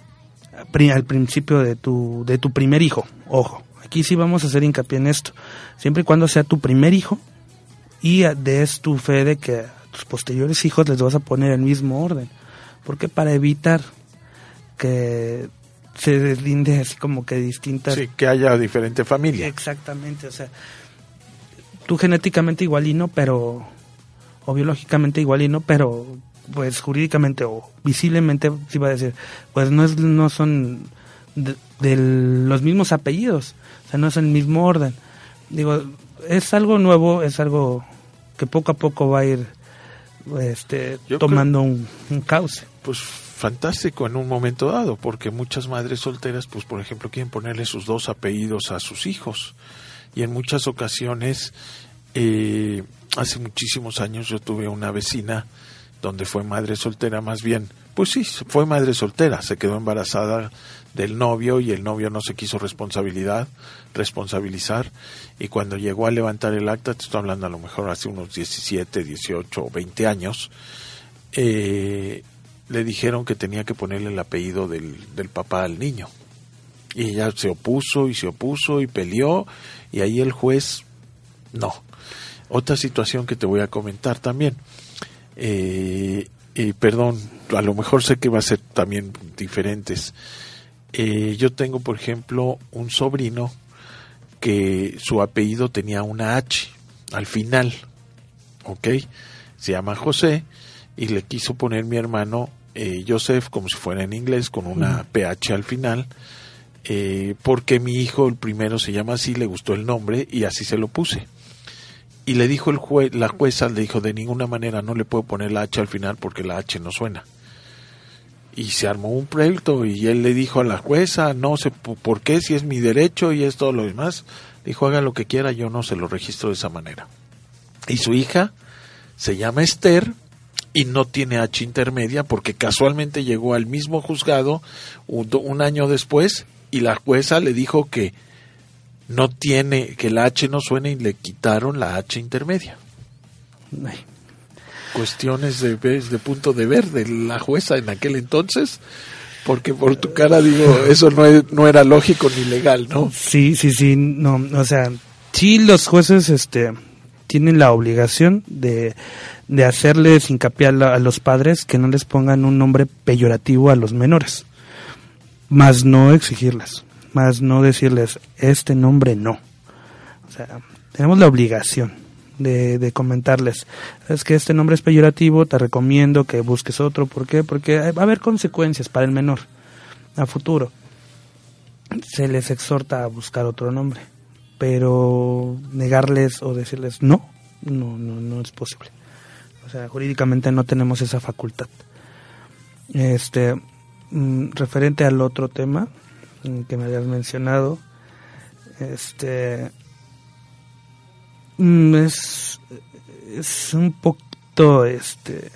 al principio de tu, de tu primer hijo. Ojo, aquí sí vamos a hacer hincapié en esto. Siempre y cuando sea tu primer hijo, y des tu fe de que a tus posteriores hijos les vas a poner el mismo orden. Porque para evitar que se deslinde así como que distintas... Sí, que haya diferente familia. Exactamente, o sea, tú genéticamente igual y no, pero... o biológicamente igual y no, pero pues jurídicamente o visiblemente sí va a decir, pues no es no son de, de los mismos apellidos, o sea, no es el mismo orden. Digo, es algo nuevo, es algo que poco a poco va a ir este Yo tomando creo, un, un cauce. Pues fantástico en un momento dado, porque muchas madres solteras, pues por ejemplo, quieren ponerle sus dos apellidos a sus hijos, y en muchas ocasiones eh, hace muchísimos años yo tuve una vecina donde fue madre soltera, más bien, pues sí, fue madre soltera, se quedó embarazada del novio y el novio no se quiso responsabilidad, responsabilizar, y cuando llegó a levantar el acta, te estoy hablando a lo mejor hace unos diecisiete, dieciocho o veinte años, eh, le dijeron que tenía que ponerle el apellido del, del papá al niño, y ella se opuso y se opuso y peleó, y ahí el juez, no. Otra situación que te voy a comentar también, eh, eh, perdón, a lo mejor sé que va a ser también diferentes. Eh, yo tengo, por ejemplo, un sobrino que su apellido tenía una H al final, ¿ok? Se llama José, y le quiso poner mi hermano eh, Joseph, como si fuera en inglés, con una P H al final, eh, porque mi hijo, el primero, se llama así, le gustó el nombre y así se lo puse. Y le dijo el juez, la jueza le dijo, de ninguna manera no le puedo poner la H al final porque la H no suena. Y se armó un pleito y él le dijo a la jueza, no sé por qué, si es mi derecho y es todo lo demás. Dijo, haga lo que quiera, yo no se lo registro de esa manera. Y su hija se llama Esther y no tiene H intermedia porque casualmente llegó al mismo juzgado un, un año después y la jueza le dijo que no tiene, que la H no suena, y le quitaron la H intermedia. Ay. Cuestiones de, de punto de ver de la jueza en aquel entonces, porque por tu cara digo, eso no, es, no era lógico ni legal, ¿no? Sí, sí, sí, no, o sea, sí los jueces este tienen la obligación de, de hacerles hincapié a, la, a los padres que no les pongan un nombre peyorativo a los menores, más no exigirles. Más no decirles, este nombre no. O sea, tenemos la obligación de, de comentarles, es que este nombre es peyorativo, te recomiendo que busques otro. ¿Por qué? Porque va a haber consecuencias para el menor a futuro. Se les exhorta a buscar otro nombre, pero negarles o decirles no, no, no, no es posible. O sea, jurídicamente no tenemos esa facultad. Este, mm, referente al otro tema que me habías mencionado, este es, es un poquito poquito, este...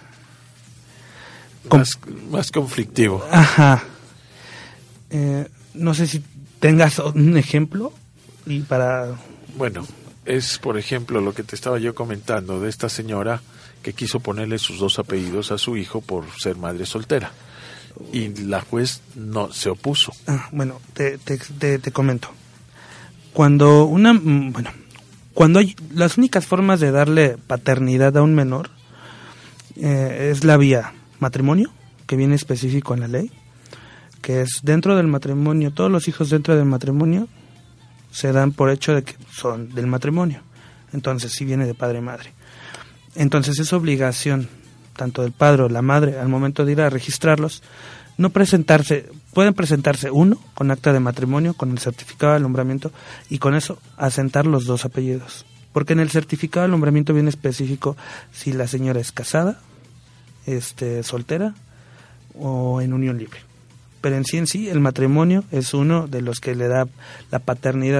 Más, más conflictivo. Ajá. Eh, no sé si tengas un ejemplo y para... Bueno, es por ejemplo lo que te estaba yo comentando de esta señora que quiso ponerle sus dos apellidos a su hijo por ser madre soltera. Y la juez no se opuso. Ah, bueno, te, te, te, te comento. Cuando una... Bueno, cuando hay... Las únicas formas de darle paternidad a un menor eh, es la vía matrimonio, que viene específico en la ley, que es dentro del matrimonio, todos los hijos dentro del matrimonio se dan por hecho de que son del matrimonio. Entonces sí viene de padre y madre. Entonces es obligación tanto del padre o la madre al momento de ir a registrarlos, no presentarse, pueden presentarse uno con acta de matrimonio, con el certificado de alumbramiento y con eso asentar los dos apellidos. Porque en el certificado de alumbramiento viene específico si la señora es casada, este, soltera o en unión libre. Pero en sí en sí el matrimonio es uno de los que le da la paternidad.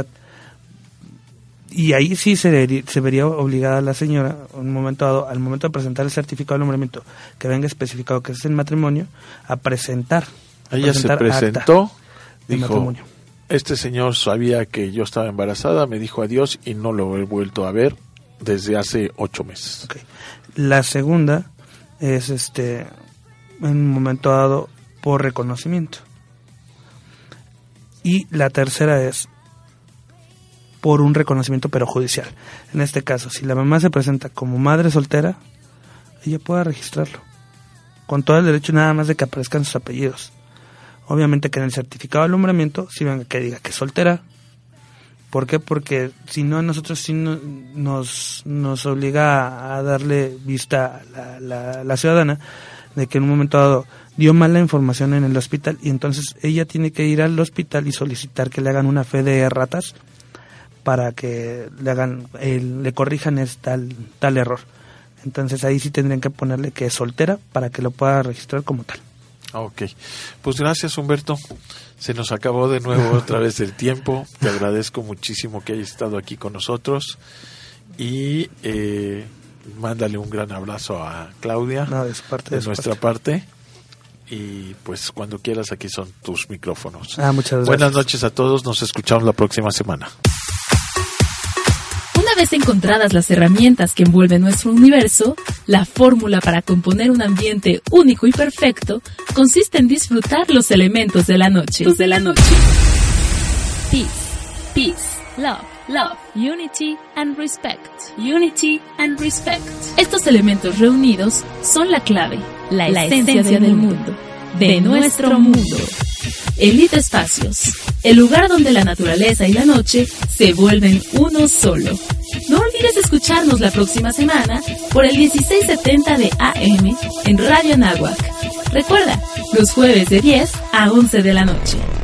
Y ahí sí se, vería, se vería obligada la señora, un momento dado, al momento de presentar el certificado de alumbramiento que venga especificado que es el matrimonio, a presentar. A Ella presentar se presentó, dijo, matrimonio. Este señor sabía que yo estaba embarazada, me dijo adiós y no lo he vuelto a ver desde hace ocho meses. Okay. La segunda es este en un momento dado por reconocimiento. Y la tercera es por un reconocimiento pero judicial. En este caso, si la mamá se presenta como madre soltera, ella puede registrarlo con todo el derecho nada más de que aparezcan sus apellidos. Obviamente que en el certificado de alumbramiento si venga que diga que es soltera. ¿Por qué? Porque si no, nosotros sí no, nos, nos obliga a darle vista a la, la, la ciudadana de que en un momento dado dio mala información en el hospital y entonces ella tiene que ir al hospital y solicitar que le hagan una fe de erratas para que le hagan el, le corrijan es tal, tal error. Entonces ahí sí tendrían que ponerle que es soltera para que lo pueda registrar como tal. Ok, pues gracias Humberto, se nos acabó de nuevo otra vez el tiempo, te agradezco muchísimo que hayas estado aquí con nosotros y eh, mándale un gran abrazo a Claudia no, de, su parte, de, de su nuestra parte. parte y pues cuando quieras aquí son tus micrófonos. Ah, muchas gracias. Buenas noches a todos, nos escuchamos la próxima semana. Una vez encontradas las herramientas que envuelven nuestro universo, la fórmula para componer un ambiente único y perfecto consiste en disfrutar los elementos de la noche. Los de la noche. Peace, peace, love, love, unity and respect. Unity and respect. Estos elementos reunidos son la clave, la, la esencia, esencia del mundo, de nuestro mundo. Elite Espacios, el lugar donde la naturaleza y la noche se vuelven uno solo. No olvides escucharnos la próxima semana por el dieciséis setenta de A M en Radio Anáhuac. Recuerda, los jueves de diez a once de la noche.